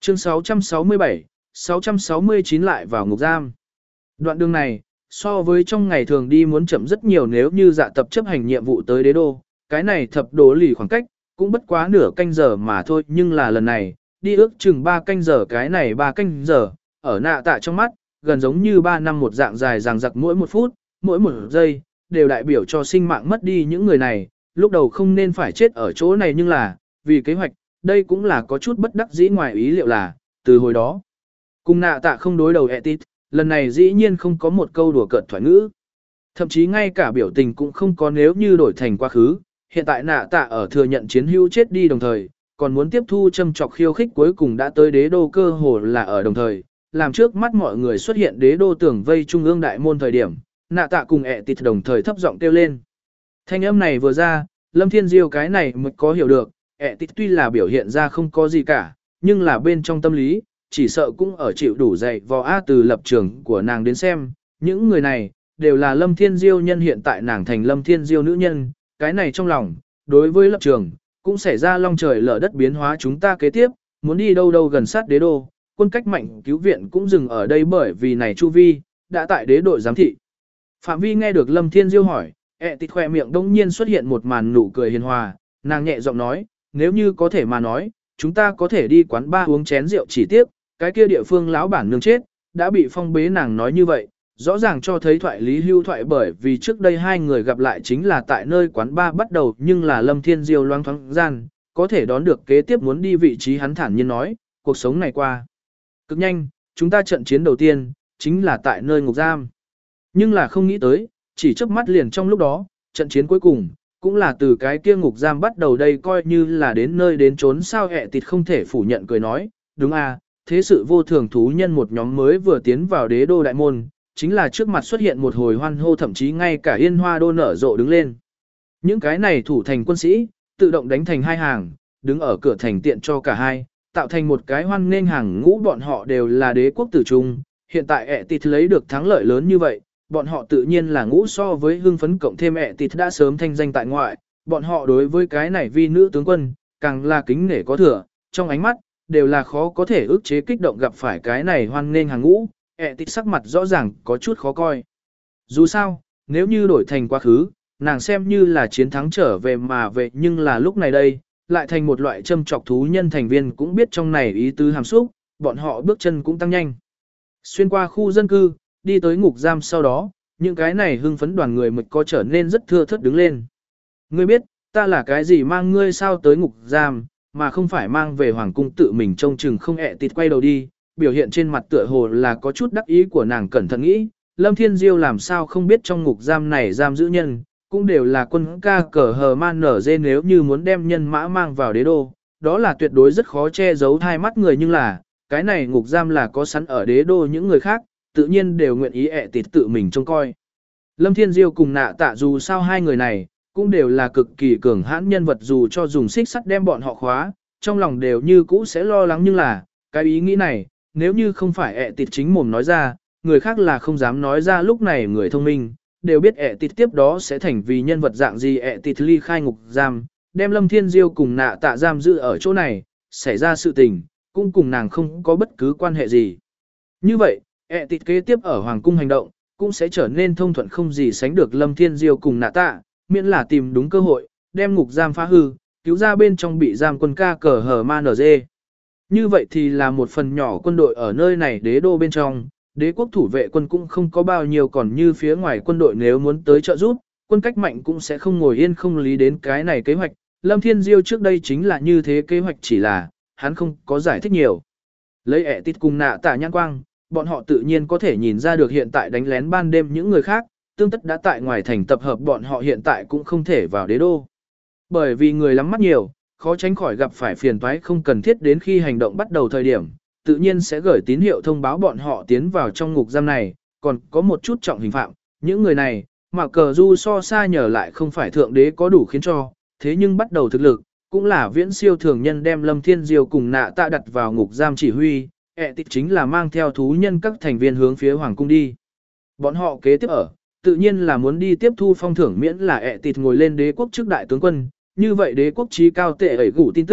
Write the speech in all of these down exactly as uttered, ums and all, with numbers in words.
Chương sáu trăm sáu mươi bảy, sáu trăm sáu mươi chín lại vào ngục giam. Đoạn đường này, so với trong ngày thường đi muốn chậm rất nhiều nếu như dạ tập chấp hành nhiệm vụ tới đế đô, cái này thập đố lì khoảng cách, cũng bất quá nửa canh giờ mà thôi, nhưng là lần này, đi ước chừng ba canh giờ cái này ba canh giờ, ở nạ tạ trong mắt, gần giống như ba năm một dạng dài dằng dặc mỗi một phút, mỗi một giây, đều đại biểu cho sinh mạng mất đi những người này, lúc đầu không nên phải chết ở chỗ này nhưng là, vì kế hoạch, đây cũng là có chút bất đắc dĩ ngoài ý liệu là, từ hồi đó, cùng nạ tạ không đối đầu Etit, lần này dĩ nhiên không có một câu đùa cợt thoại ngữ. Thậm chí ngay cả biểu tình cũng không có nếu như đổi thành quá khứ, hiện tại nạ tạ ở thừa nhận chiến hữu chết đi đồng thời, còn muốn tiếp thu châm chọc khiêu khích cuối cùng đã tới đế đô cơ hồ là ở đồng thời, làm trước mắt mọi người xuất hiện đế đô tưởng vây trung ương đại môn thời điểm, nạ tạ cùng Etit đồng thời thấp giọng kêu lên. Thanh âm này vừa ra, Lâm Thiên Diêu cái này mới có hiểu được, Etit tuy là biểu hiện ra không có gì cả, nhưng là bên trong tâm lý, chỉ sợ cũng ở chịu đủ dạy vò A từ lập trường của nàng đến xem, những người này, đều là Lâm Thiên Diêu nhân hiện tại nàng thành Lâm Thiên Diêu nữ nhân, cái này trong lòng, đối với lập trường, cũng xảy ra long trời lở đất biến hóa chúng ta kế tiếp, muốn đi đâu đâu gần sát đế đô, quân cách mạnh cứu viện cũng dừng ở đây bởi vì này Chu Vi, đã tại đế đội giám thị. Phạm Vi nghe được Lâm Thiên Diêu hỏi, ẹ tịt khoe miệng đông nhiên xuất hiện một màn nụ cười hiền hòa, nàng nhẹ giọng nói, nếu như có thể mà nói, chúng ta có thể đi quán bar uống chén rượu chỉ tiếc, cái kia địa phương lão bản nương chết, đã bị phong bế nàng nói như vậy, rõ ràng cho thấy thoại lý hưu thoại bởi vì trước đây hai người gặp lại chính là tại nơi quán bar bắt đầu nhưng là Lâm Thiên Diêu loang thoáng gian, có thể đón được kế tiếp muốn đi vị trí hắn thản nhiên nói, cuộc sống này qua. Cực nhanh, chúng ta trận chiến đầu tiên, chính là tại nơi ngục giam. Nhưng là không nghĩ tới, chỉ chớp mắt liền trong lúc đó, trận chiến cuối cùng, cũng là từ cái kia ngục giam bắt đầu đây coi như là đến nơi đến trốn sao ẹ tịt không thể phủ nhận cười nói, đúng à, thế sự vô thường thú nhân một nhóm mới vừa tiến vào đế đô đại môn, chính là trước mặt xuất hiện một hồi hoan hô thậm chí ngay cả yên hoa đô nở rộ đứng lên. Những cái này thủ thành quân sĩ, tự động đánh thành hai hàng, đứng ở cửa thành tiện cho cả hai, tạo thành một cái hoan nghênh hàng ngũ bọn họ đều là đế quốc tử trung, hiện tại ẹ tịt lấy được thắng lợi lớn như vậy, bọn họ tự nhiên là ngũ so với hưng phấn cộng thêm ẹ tịt đã sớm thanh danh tại ngoại, bọn họ đối với cái này vi nữ tướng quân, càng là kính nể có thừa, trong ánh mắt, đều là khó có thể ức chế kích động gặp phải cái này hoan nghênh hàng ngũ, ẹ tịt sắc mặt rõ ràng có chút khó coi. Dù sao, nếu như đổi thành quá khứ, nàng xem như là chiến thắng trở về mà về nhưng là lúc này đây, lại thành một loại châm trọc thú nhân thành viên cũng biết trong này ý tứ hàm xúc, bọn họ bước chân cũng tăng nhanh. Xuyên qua khu dân cư, đi tới ngục giam sau đó, những cái này hưng phấn đoàn người mực có trở nên rất thưa thớt đứng lên. Ngươi biết, ta là cái gì mang ngươi sao tới ngục giam, mà không phải mang về hoàng cung tự mình trông chừng không ẹ tịt quay đầu đi, biểu hiện trên mặt tựa hồ là có chút đắc ý của nàng cẩn thận nghĩ, Lâm Thiên Diêu làm sao không biết trong ngục giam này giam giữ nhân, cũng đều là quân ca cờ hờ man nở dê nếu như muốn đem nhân mã mang vào đế đô, đó là tuyệt đối rất khó che giấu hai mắt người nhưng là, cái này ngục giam là có sẵn ở đế đô những người khác, tự nhiên đều nguyện ý ẹ tịt tự mình trông coi. Lâm Thiên Diêu cùng nạ tạ dù sao hai người này, cũng đều là cực kỳ cường hãn nhân vật dù cho dùng xích sắt đem bọn họ khóa, trong lòng đều như cũ sẽ lo lắng nhưng là, cái ý nghĩ này, nếu như không phải ẹ tịt chính mồm nói ra, người khác là không dám nói ra lúc này người thông minh, đều biết ẹ tịt tiếp đó sẽ thành vì nhân vật dạng gì ẹ tịt ly khai ngục giam, đem Lâm Thiên Diêu cùng nạ tạ giam giữ ở chỗ này, xảy ra sự tình, cũng cùng nàng không có bất cứ quan hệ gì. Như vậy, ẹ tịt kế tiếp ở Hoàng cung hành động, cũng sẽ trở nên thông thuận không gì sánh được Lâm Thiên Diêu cùng nạ tạ, miễn là tìm đúng cơ hội, đem ngục giam phá hư, cứu ra bên trong bị giam quân ca cờ hờ man ở dê. Như vậy thì là một phần nhỏ quân đội ở nơi này đế đô bên trong, đế quốc thủ vệ quân cũng không có bao nhiêu còn như phía ngoài quân đội nếu muốn tới trợ giúp, quân cách mạnh cũng sẽ không ngồi yên không lý đến cái này kế hoạch. Lâm Thiên Diêu trước đây chính là như thế kế hoạch chỉ là, hắn không có giải thích nhiều. Lấy ẹ tít cùng nạ tạ nhãn quang, bọn họ tự nhiên có thể nhìn ra được hiện tại đánh lén ban đêm những người khác, tương tất đã tại ngoài thành tập hợp bọn họ hiện tại cũng không thể vào đế đô. Bởi vì người lắm mắt nhiều, khó tránh khỏi gặp phải phiền toái không cần thiết đến khi hành động bắt đầu thời điểm, tự nhiên sẽ gửi tín hiệu thông báo bọn họ tiến vào trong ngục giam này, còn có một chút trọng hình phạm, những người này, mà cờ du so xa nhờ lại không phải thượng đế có đủ khiến cho, thế nhưng bắt đầu thực lực, cũng là viễn siêu thường nhân đem Lâm Thiên Diêu cùng nạ tạ đặt vào ngục giam chỉ huy, ẹ tịch chính là mang theo thú nhân các thành viên hướng phía hoàng cung đi. Bọn họ kế tiếp ở, tự nhiên là muốn đi tiếp thu phong thưởng miễn là ẹ tịt ngồi lên đế quốc trước đại tướng quân, như vậy đế quốc trí cao tệ ẩy gủ tin tức,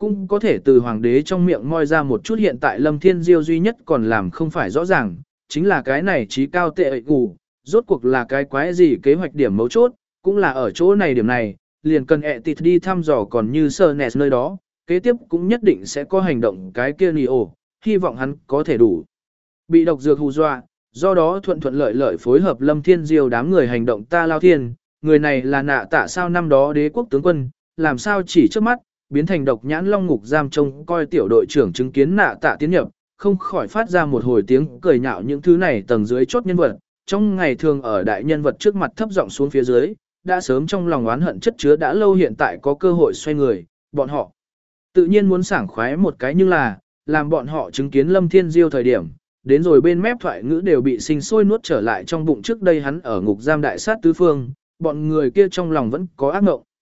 cũng có thể từ hoàng đế trong miệng moi ra một chút hiện tại Lâm Thiên Diêu duy nhất còn làm không phải rõ ràng, chính là cái này trí cao tệ ệ củ, rốt cuộc là cái quái gì kế hoạch điểm mấu chốt, cũng là ở chỗ này điểm này, liền cần ẹ tịt đi thăm dò còn như sơ nẹt nơi đó, kế tiếp cũng nhất định sẽ có hành động cái kia nì ổ, hy vọng hắn có thể đủ. Bị độc dược hù dọa, do đó thuận thuận lợi lợi phối hợp Lâm Thiên Diêu đám người hành động ta lao thiên, người này là nạ tạ sao năm đó đế quốc tướng quân, làm sao chỉ trước mắt, biến thành độc nhãn long ngục giam trông coi tiểu đội trưởng chứng kiến nạ tạ tiến nhập, không khỏi phát ra một hồi tiếng cười nhạo những thứ này tầng dưới chốt nhân vật, trong ngày thường ở đại nhân vật trước mặt thấp giọng xuống phía dưới, đã sớm trong lòng oán hận chất chứa đã lâu hiện tại có cơ hội xoay người, bọn họ tự nhiên muốn sảng khoái một cái nhưng là, làm bọn họ chứng kiến Lâm Thiên Diêu thời điểm, đến rồi bên mép thoại ngữ đều bị sinh sôi nuốt trở lại trong bụng trước đây hắn ở ngục giam đại sát tứ phương, bọn người kia trong lòng vẫn có ác mộng.